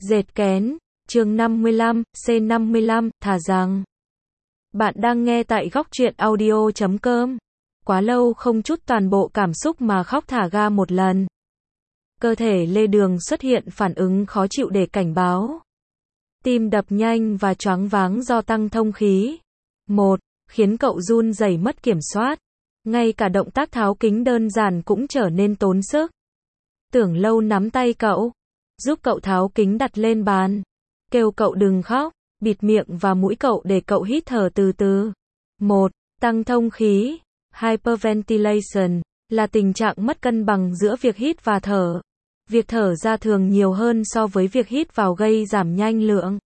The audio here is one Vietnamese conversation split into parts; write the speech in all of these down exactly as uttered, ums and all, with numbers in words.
Dệt kén, chương năm mươi lăm, C năm mươi lăm, thà rằng. Bạn đang nghe tại góc truyện audio chấm com. Quá lâu không chút toàn bộ cảm xúc mà khóc thả ga một lần. Cơ thể Lê Đường xuất hiện phản ứng khó chịu để cảnh báo. Tim đập nhanh và choáng váng do tăng thông khí. Một, khiến cậu run rẩy mất kiểm soát. Ngay cả động tác tháo kính đơn giản cũng trở nên tốn sức. Tưởng Lâu nắm tay cậu, giúp cậu tháo kính đặt lên bàn, kêu cậu đừng khóc, bịt miệng và mũi cậu để cậu hít thở từ từ. Một, tăng thông khí, hyperventilation, là tình trạng mất cân bằng giữa việc hít và thở. Việc thở ra thường nhiều hơn so với việc hít vào gây giảm nhanh lượng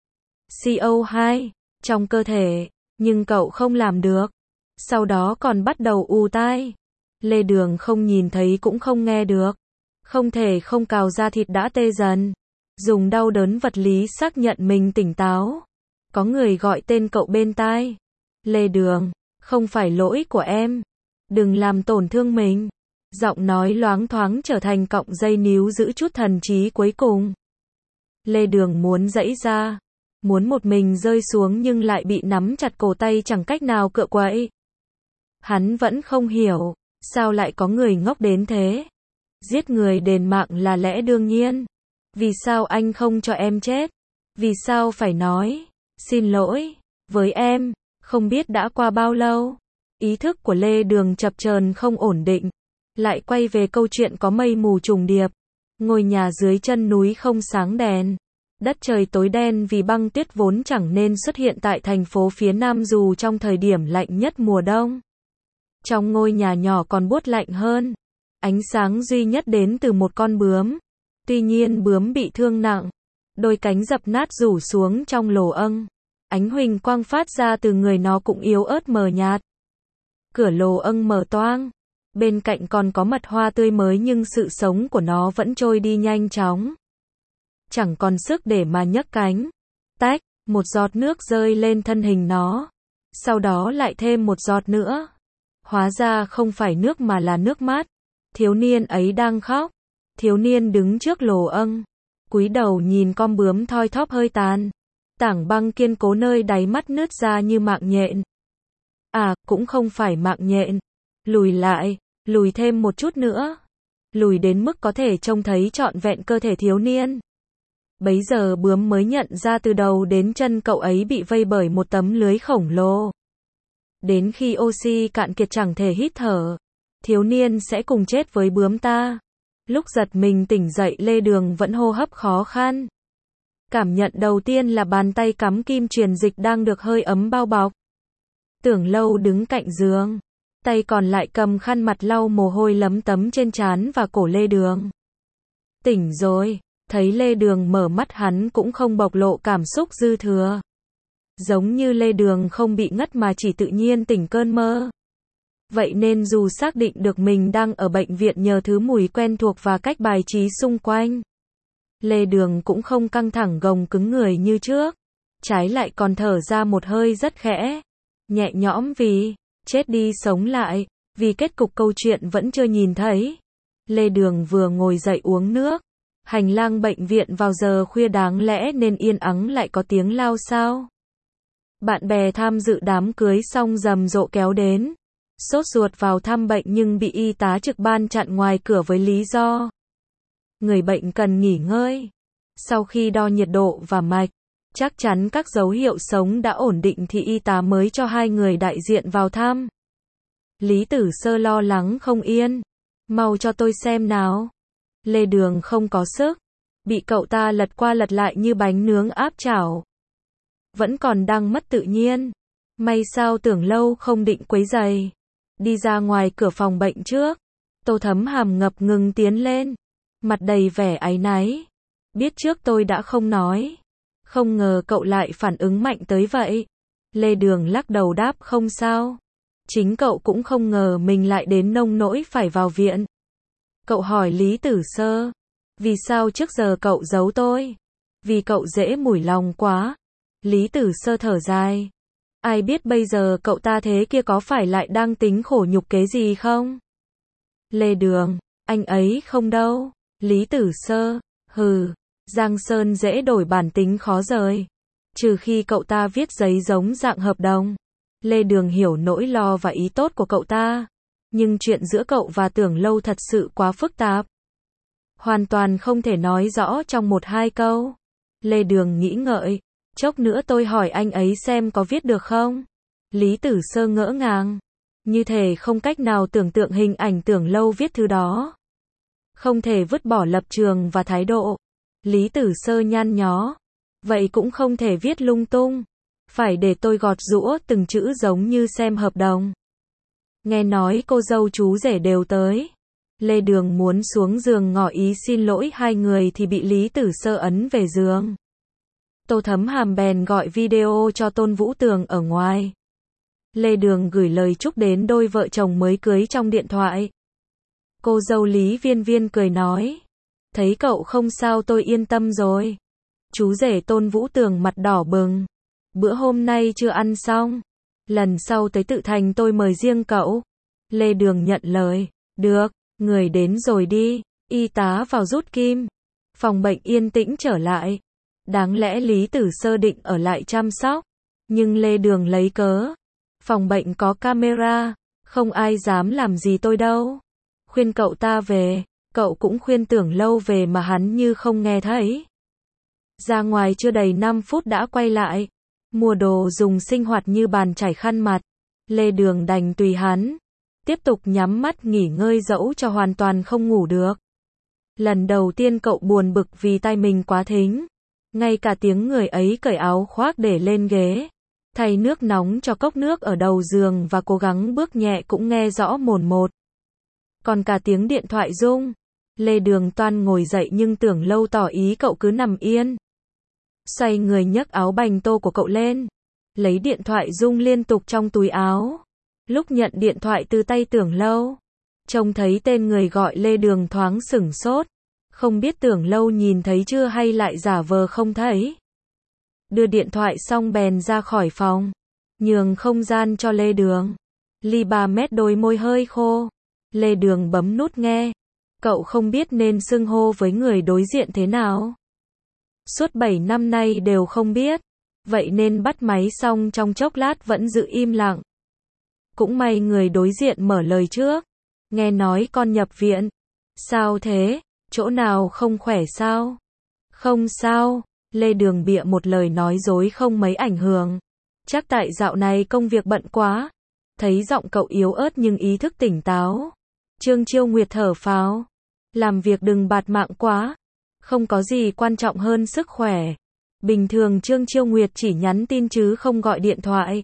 xê o hai trong cơ thể, nhưng cậu không làm được. Sau đó còn bắt đầu ù tai. Lê Đường không nhìn thấy cũng không nghe được. Không thể không cào da thịt đã tê dần. Dùng đau đớn vật lý xác nhận mình tỉnh táo. Có người gọi tên cậu bên tai. Lê Đường, không phải lỗi của em. Đừng làm tổn thương mình. Giọng nói loáng thoáng trở thành cọng dây níu giữ chút thần trí cuối cùng. Lê Đường muốn giãy ra. Muốn một mình rơi xuống nhưng lại bị nắm chặt cổ tay chẳng cách nào cựa quậy. Hắn vẫn không hiểu. Sao lại có người ngốc đến thế? Giết người đền mạng là lẽ đương nhiên. Vì sao anh không cho em chết? Vì sao phải nói xin lỗi với em? Không biết đã qua bao lâu. Ý thức của Lê Đường chập chờn không ổn định. Lại quay về câu chuyện có mây mù trùng điệp. Ngôi nhà dưới chân núi không sáng đèn. Đất trời tối đen vì băng tuyết vốn chẳng nên xuất hiện tại thành phố phía Nam dù trong thời điểm lạnh nhất mùa đông. Trong ngôi nhà nhỏ còn buốt lạnh hơn. Ánh sáng duy nhất đến từ một con bướm. Tuy nhiên bướm bị thương nặng. Đôi cánh dập nát rủ xuống trong lồ âng. Ánh huỳnh quang phát ra từ người nó cũng yếu ớt mờ nhạt. Cửa lồ âng mở toang. Bên cạnh còn có mật hoa tươi mới nhưng sự sống của nó vẫn trôi đi nhanh chóng. Chẳng còn sức để mà nhấc cánh. Tách, một giọt nước rơi lên thân hình nó. Sau đó lại thêm một giọt nữa. Hóa ra không phải nước mà là nước mắt. Thiếu niên ấy đang khóc. Thiếu niên đứng trước lồ âng. Cúi đầu nhìn con bướm thoi thóp hơi tàn. Tảng băng kiên cố nơi đáy mắt nứt ra như mạng nhện. À, cũng không phải mạng nhện. Lùi lại, lùi thêm một chút nữa. Lùi đến mức có thể trông thấy trọn vẹn cơ thể thiếu niên. Bấy giờ bướm mới nhận ra từ đầu đến chân cậu ấy bị vây bởi một tấm lưới khổng lồ. Đến khi oxy cạn kiệt chẳng thể hít thở, thiếu niên sẽ cùng chết với bướm ta. Lúc giật mình tỉnh dậy Lê Đường vẫn hô hấp khó khăn. Cảm nhận đầu tiên là bàn tay cắm kim truyền dịch đang được hơi ấm bao bọc. Tưởng Lâu đứng cạnh giường, tay còn lại cầm khăn mặt lau mồ hôi lấm tấm trên trán và cổ Lê Đường. Tỉnh rồi, thấy Lê Đường mở mắt hắn cũng không bộc lộ cảm xúc dư thừa. Giống như Lê Đường không bị ngất mà chỉ tự nhiên tỉnh cơn mơ. Vậy nên dù xác định được mình đang ở bệnh viện nhờ thứ mùi quen thuộc và cách bài trí xung quanh, Lê Đường cũng không căng thẳng gồng cứng người như trước. Trái lại còn thở ra một hơi rất khẽ, nhẹ nhõm vì chết đi sống lại, vì kết cục câu chuyện vẫn chưa nhìn thấy. Lê Đường vừa ngồi dậy uống nước. Hành lang bệnh viện vào giờ khuya đáng lẽ nên yên ắng lại có tiếng lao xao. Bạn bè tham dự đám cưới xong rầm rộ kéo đến. Sốt ruột vào thăm bệnh nhưng bị y tá trực ban chặn ngoài cửa với lý do người bệnh cần nghỉ ngơi. Sau khi đo nhiệt độ và mạch, chắc chắn các dấu hiệu sống đã ổn định thì y tá mới cho hai người đại diện vào thăm. Lý Tử Sơ lo lắng không yên. Mau cho tôi xem nào. Lê Đường không có sức. Bị cậu ta lật qua lật lại như bánh nướng áp chảo. Vẫn còn đang mất tự nhiên. May sao Tưởng Lâu không định quấy rầy. Đi ra ngoài cửa phòng bệnh trước. Tô Thấm Hàm ngập ngừng tiến lên. Mặt đầy vẻ áy náy. Biết trước tôi đã không nói. Không ngờ cậu lại phản ứng mạnh tới vậy. Lê Đường lắc đầu đáp không sao. Chính cậu cũng không ngờ mình lại đến nông nỗi phải vào viện. Cậu hỏi Lý Tử Sơ. Vì sao trước giờ cậu giấu tôi? Vì cậu dễ mủi lòng quá. Lý Tử Sơ thở dài. Ai biết bây giờ cậu ta thế kia có phải lại đang tính khổ nhục kế gì không? Lê Đường, anh ấy không đâu. Lý Tử Sơ, hừ, Giang Sơn dễ đổi bản tính khó rời. Trừ khi cậu ta viết giấy giống dạng hợp đồng. Lê Đường hiểu nỗi lo và ý tốt của cậu ta. Nhưng chuyện giữa cậu và Tưởng Lâu thật sự quá phức tạp. Hoàn toàn không thể nói rõ trong một hai câu. Lê Đường nghĩ ngợi. Chốc nữa tôi hỏi anh ấy xem có viết được không? Lý Tử Sơ ngỡ ngàng. Như thể không cách nào tưởng tượng hình ảnh Tưởng Lâu viết thứ đó. Không thể vứt bỏ lập trường và thái độ. Lý Tử Sơ nhăn nhó. Vậy cũng không thể viết lung tung. Phải để tôi gọt giũa từng chữ giống như xem hợp đồng. Nghe nói cô dâu chú rể đều tới. Lê Đường muốn xuống giường ngỏ ý xin lỗi hai người thì bị Lý Tử Sơ ấn về giường. Tô Thấm Hàm bèn gọi video cho Tôn Vũ Tường ở ngoài. Lê Đường gửi lời chúc đến đôi vợ chồng mới cưới trong điện thoại. Cô dâu Lý Viên Viên cười nói. Thấy cậu không sao tôi yên tâm rồi. Chú rể Tôn Vũ Tường mặt đỏ bừng. Bữa hôm nay chưa ăn xong. Lần sau tới Tự Thành tôi mời riêng cậu. Lê Đường nhận lời. Được, người đến rồi đi. Y tá vào rút kim. Phòng bệnh yên tĩnh trở lại. Đáng lẽ Lý Tử Sơ định ở lại chăm sóc. Nhưng Lê Đường lấy cớ. Phòng bệnh có camera. Không ai dám làm gì tôi đâu. Khuyên cậu ta về. Cậu cũng khuyên Tưởng Lâu về mà hắn như không nghe thấy. Ra ngoài chưa đầy năm phút đã quay lại. Mua đồ dùng sinh hoạt như bàn chải khăn mặt. Lê Đường đành tùy hắn. Tiếp tục nhắm mắt nghỉ ngơi dẫu cho hoàn toàn không ngủ được. Lần đầu tiên cậu buồn bực vì tai mình quá thính. Ngay cả tiếng người ấy cởi áo khoác để lên ghế. Thay nước nóng cho cốc nước ở đầu giường và cố gắng bước nhẹ cũng nghe rõ mồn một. Còn cả tiếng điện thoại rung. Lê Đường toan ngồi dậy nhưng Tưởng Lâu tỏ ý cậu cứ nằm yên. Xoay người nhấc áo bành tô của cậu lên. Lấy điện thoại rung liên tục trong túi áo. Lúc nhận điện thoại từ tay Tưởng Lâu. Trông thấy tên người gọi Lê Đường thoáng sửng sốt. Không biết Tưởng Lâu nhìn thấy chưa hay lại giả vờ không thấy. Đưa điện thoại xong bèn ra khỏi phòng. Nhường không gian cho Lê Đường. Ly ba mét đôi môi hơi khô. Lê Đường bấm nút nghe. Cậu không biết nên xưng hô với người đối diện thế nào. Suốt bảy năm nay đều không biết. Vậy nên bắt máy xong trong chốc lát vẫn giữ im lặng. Cũng may người đối diện mở lời trước. Nghe nói con nhập viện. Sao thế? Chỗ nào không khỏe sao? Không sao. Lê Đường bịa một lời nói dối không mấy ảnh hưởng. Chắc tại dạo này công việc bận quá. Thấy giọng cậu yếu ớt nhưng ý thức tỉnh táo. Trương Chiêu Nguyệt thở phào. Làm việc đừng bạt mạng quá. Không có gì quan trọng hơn sức khỏe. Bình thường Trương Chiêu Nguyệt chỉ nhắn tin chứ không gọi điện thoại.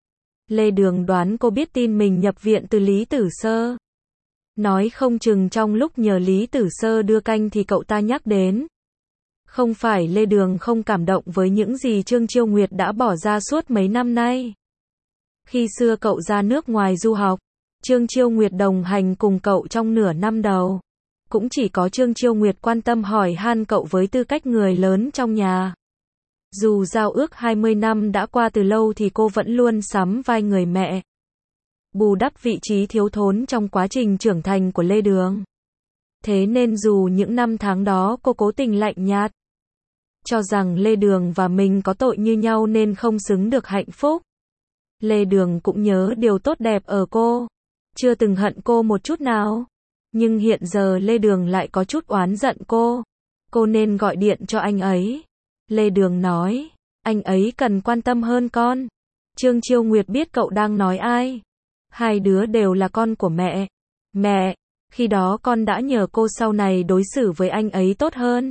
Lê Đường đoán cô biết tin mình nhập viện từ Lý Tử Sơ. Nói không chừng trong lúc nhờ Lý Tử Sơ đưa canh thì cậu ta nhắc đến. Không phải Lê Đường không cảm động với những gì Trương Chiêu Nguyệt đã bỏ ra suốt mấy năm nay. Khi xưa cậu ra nước ngoài du học, Trương Chiêu Nguyệt đồng hành cùng cậu trong nửa năm đầu. Cũng chỉ có Trương Chiêu Nguyệt quan tâm hỏi han cậu với tư cách người lớn trong nhà. Dù giao ước hai mươi năm đã qua từ lâu thì cô vẫn luôn sắm vai người mẹ. Bù đắp vị trí thiếu thốn trong quá trình trưởng thành của Lê Đường. Thế nên dù những năm tháng đó cô cố tình lạnh nhạt. Cho rằng Lê Đường và mình có tội như nhau nên không xứng được hạnh phúc. Lê Đường cũng nhớ điều tốt đẹp ở cô. Chưa từng hận cô một chút nào. Nhưng hiện giờ Lê Đường lại có chút oán giận cô. Cô nên gọi điện cho anh ấy. Lê Đường nói. Anh ấy cần quan tâm hơn con. Trương Chiêu Nguyệt biết cậu đang nói ai. Hai đứa đều là con của mẹ. Mẹ, khi đó con đã nhờ cô sau này đối xử với anh ấy tốt hơn.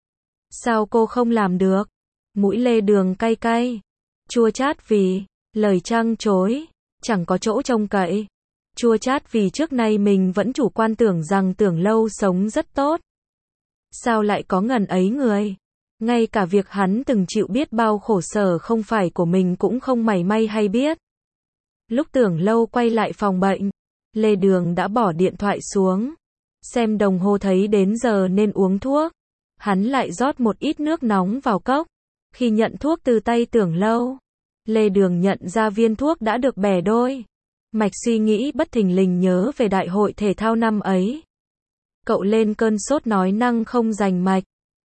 Sao cô không làm được? Mũi Lê Đường cay cay. Chua chát vì lời trăng chối. Chẳng có chỗ trông cậy. Chua chát vì trước nay mình vẫn chủ quan tưởng rằng Tưởng Lâu sống rất tốt. Sao lại có ngần ấy người? Ngay cả việc hắn từng chịu biết bao khổ sở không phải của mình cũng không mảy may hay biết. Lúc Tưởng Lâu quay lại phòng bệnh, Lê Đường đã bỏ điện thoại xuống. Xem đồng hồ thấy đến giờ nên uống thuốc. Hắn lại rót một ít nước nóng vào cốc. Khi nhận thuốc từ tay Tưởng Lâu, Lê Đường nhận ra viên thuốc đã được bẻ đôi. Mạch suy nghĩ bất thình lình nhớ về đại hội thể thao năm ấy. Cậu lên cơn sốt nói năng không rành mạch.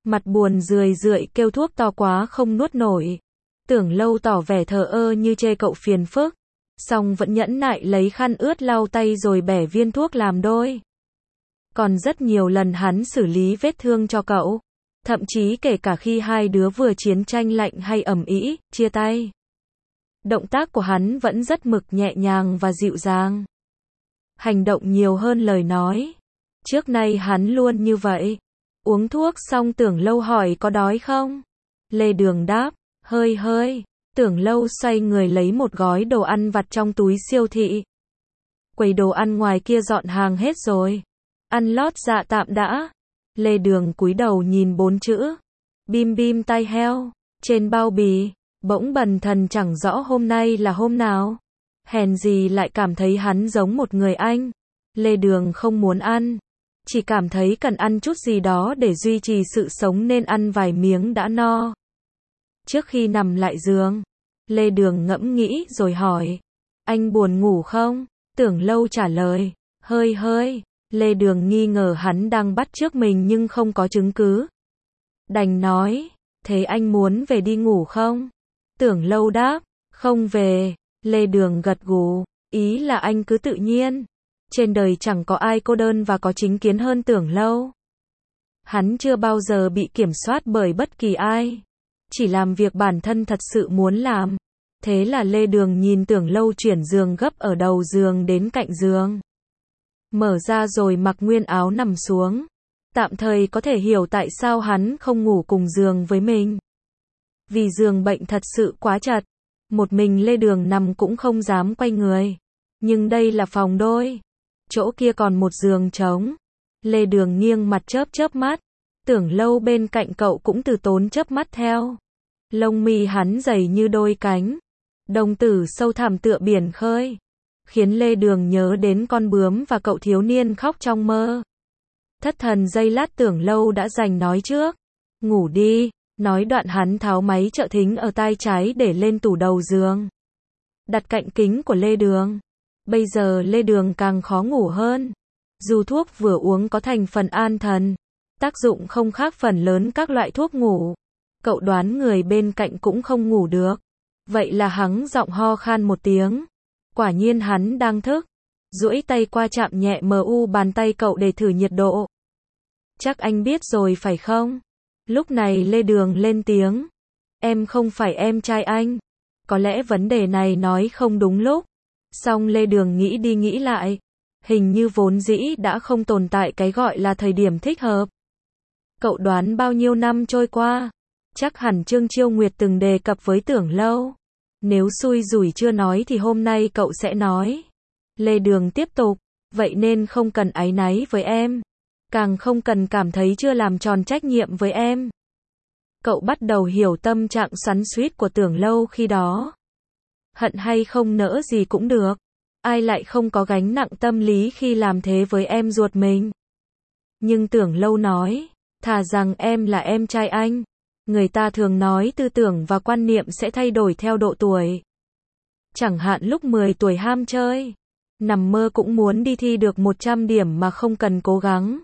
Mặt buồn rười rượi kêu thuốc to quá không nuốt nổi. Tưởng Lâu tỏ vẻ thờ ơ như chê cậu phiền phức, song vẫn nhẫn nại lấy khăn ướt lau tay rồi bẻ viên thuốc làm đôi. Còn rất nhiều lần hắn xử lý vết thương cho cậu, thậm chí kể cả khi hai đứa vừa chiến tranh lạnh hay ầm ĩ, chia tay. Động tác của hắn vẫn rất mực nhẹ nhàng và dịu dàng. Hành động nhiều hơn lời nói. Trước nay hắn luôn như vậy. Uống thuốc xong Tưởng Lâu hỏi có đói không? Lê Đường đáp, hơi hơi. Tưởng Lâu xoay người lấy một gói đồ ăn vặt trong túi siêu thị. Quầy đồ ăn ngoài kia dọn hàng hết rồi. Ăn lót dạ tạm đã. Lê Đường cúi đầu nhìn bốn chữ. Bim bim tai heo. Trên bao bì. Bỗng bần thần chẳng rõ hôm nay là hôm nào. Hèn gì lại cảm thấy hắn giống một người Anh. Lê Đường không muốn ăn. Chỉ cảm thấy cần ăn chút gì đó để duy trì sự sống nên ăn vài miếng đã no. Trước khi nằm lại giường, Lê Đường ngẫm nghĩ rồi hỏi. Anh buồn ngủ không? Tưởng Lâu trả lời. Hơi hơi. Lê Đường nghi ngờ hắn đang bắt chước mình nhưng không có chứng cứ. Đành nói. Thế anh muốn về đi ngủ không? Tưởng Lâu đáp. Không về. Lê Đường gật gù. Ý là anh cứ tự nhiên. Trên đời chẳng có ai cô đơn và có chính kiến hơn Tưởng Lâu. Hắn chưa bao giờ bị kiểm soát bởi bất kỳ ai. Chỉ làm việc bản thân thật sự muốn làm. Thế là Lê Đường nhìn Tưởng Lâu chuyển giường gấp ở đầu giường đến cạnh giường. Mở ra rồi mặc nguyên áo nằm xuống. Tạm thời có thể hiểu tại sao hắn không ngủ cùng giường với mình. Vì giường bệnh thật sự quá chật. Một mình Lê Đường nằm cũng không dám quay người. Nhưng đây là phòng đôi. Chỗ kia còn một giường trống. Lê Đường nghiêng mặt chớp chớp mắt. Tưởng Lâu bên cạnh cậu cũng từ tốn chớp mắt theo. Lông mi hắn dày như đôi cánh. Đồng tử sâu thẳm tựa biển khơi. Khiến Lê Đường nhớ đến con bướm và cậu thiếu niên khóc trong mơ. Thất thần giây lát Tưởng Lâu đã giành nói trước. Ngủ đi. Nói đoạn hắn tháo máy trợ thính ở tai trái để lên tủ đầu giường. Đặt cạnh kính của Lê Đường. Bây giờ Lê Đường càng khó ngủ hơn. Dù thuốc vừa uống có thành phần an thần, tác dụng không khác phần lớn các loại thuốc ngủ. Cậu đoán người bên cạnh cũng không ngủ được. Vậy là hắn giọng ho khan một tiếng. Quả nhiên hắn đang thức. Duỗi tay qua chạm nhẹ mờ u bàn tay cậu để thử nhiệt độ. Chắc anh biết rồi phải không? Lúc này Lê Đường lên tiếng. Em không phải em trai anh. Có lẽ vấn đề này nói không đúng lúc. Song Lê Đường nghĩ đi nghĩ lại. Hình như vốn dĩ đã không tồn tại cái gọi là thời điểm thích hợp. Cậu đoán bao nhiêu năm trôi qua. Chắc hẳn Trương Chiêu Nguyệt từng đề cập với Tưởng Lâu. Nếu xui rủi chưa nói thì hôm nay cậu sẽ nói. Lê Đường tiếp tục. Vậy nên không cần áy náy với em. Càng không cần cảm thấy chưa làm tròn trách nhiệm với em. Cậu bắt đầu hiểu tâm trạng xoắn xuýt của Tưởng Lâu khi đó. Hận hay không nỡ gì cũng được. Ai lại không có gánh nặng tâm lý khi làm thế với em ruột mình. Nhưng Tưởng Lâu nói. Thà rằng em là em trai anh. Người ta thường nói tư tưởng và quan niệm sẽ thay đổi theo độ tuổi. Chẳng hạn lúc mười tuổi ham chơi. Nằm mơ cũng muốn đi thi được một trăm điểm mà không cần cố gắng.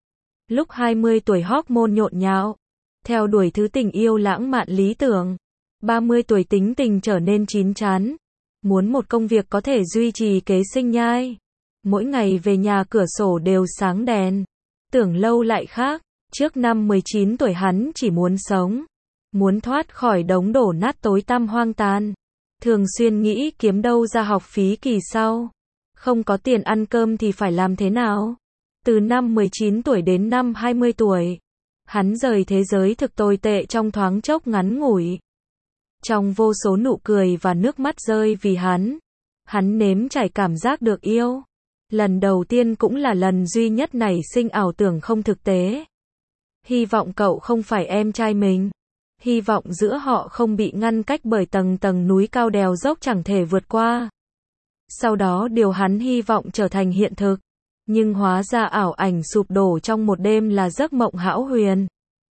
Lúc hai mươi tuổi hormone nhộn nhạo. Theo đuổi thứ tình yêu lãng mạn lý tưởng. ba mươi tuổi tính tình trở nên chín chắn. Muốn một công việc có thể duy trì kế sinh nhai. Mỗi ngày về nhà cửa sổ đều sáng đèn. Tưởng Lâu lại khác. Trước năm mười chín tuổi hắn chỉ muốn sống. Muốn thoát khỏi đống đổ nát tối tăm hoang tàn. Thường xuyên nghĩ kiếm đâu ra học phí kỳ sau. Không có tiền ăn cơm thì phải làm thế nào? Từ năm mười chín tuổi đến năm hai mươi tuổi. Hắn rời thế giới thực tồi tệ trong thoáng chốc ngắn ngủi. Trong vô số nụ cười và nước mắt rơi vì hắn. Hắn nếm trải cảm giác được yêu. Lần đầu tiên cũng là lần duy nhất nảy sinh ảo tưởng không thực tế. Hy vọng cậu không phải em trai mình. Hy vọng giữa họ không bị ngăn cách bởi tầng tầng núi cao đèo dốc chẳng thể vượt qua. Sau đó điều hắn hy vọng trở thành hiện thực. Nhưng hóa ra ảo ảnh sụp đổ trong một đêm là giấc mộng hão huyền.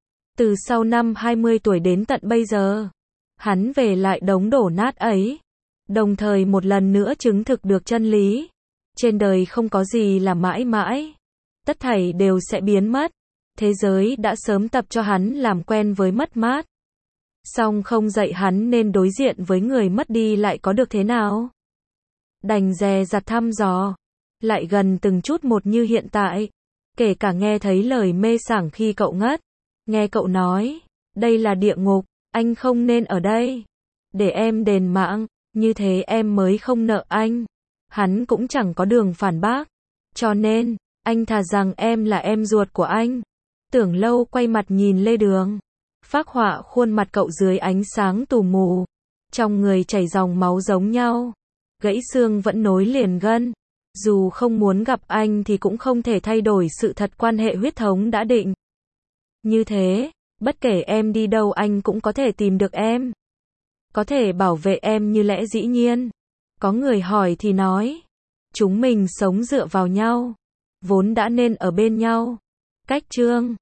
Từ sau năm hai mươi tuổi đến tận bây giờ, hắn về lại đống đổ nát ấy. Đồng thời một lần nữa chứng thực được chân lý. Trên đời không có gì là mãi mãi. Tất thảy đều sẽ biến mất. Thế giới đã sớm tập cho hắn làm quen với mất mát. Song không dạy hắn nên đối diện với người mất đi lại có được thế nào. Đành dè dặt thăm dò. Lại gần từng chút một như hiện tại. Kể cả nghe thấy lời mê sảng khi cậu ngất. Nghe cậu nói, đây là địa ngục, anh không nên ở đây. Để em đền mạng, như thế em mới không nợ anh. Hắn cũng chẳng có đường phản bác. Cho nên, anh thà rằng em là em ruột của anh. Tưởng Lâu quay mặt nhìn Lê Đường. Phác họa khuôn mặt cậu dưới ánh sáng tù mù. Trong người chảy dòng máu giống nhau. Gãy xương vẫn nối liền gân. Dù không muốn gặp anh thì cũng không thể thay đổi sự thật quan hệ huyết thống đã định. Như thế, bất kể em đi đâu anh cũng có thể tìm được em. Có thể bảo vệ em như lẽ dĩ nhiên. Có người hỏi thì nói. Chúng mình sống dựa vào nhau. Vốn đã nên ở bên nhau. Cách chương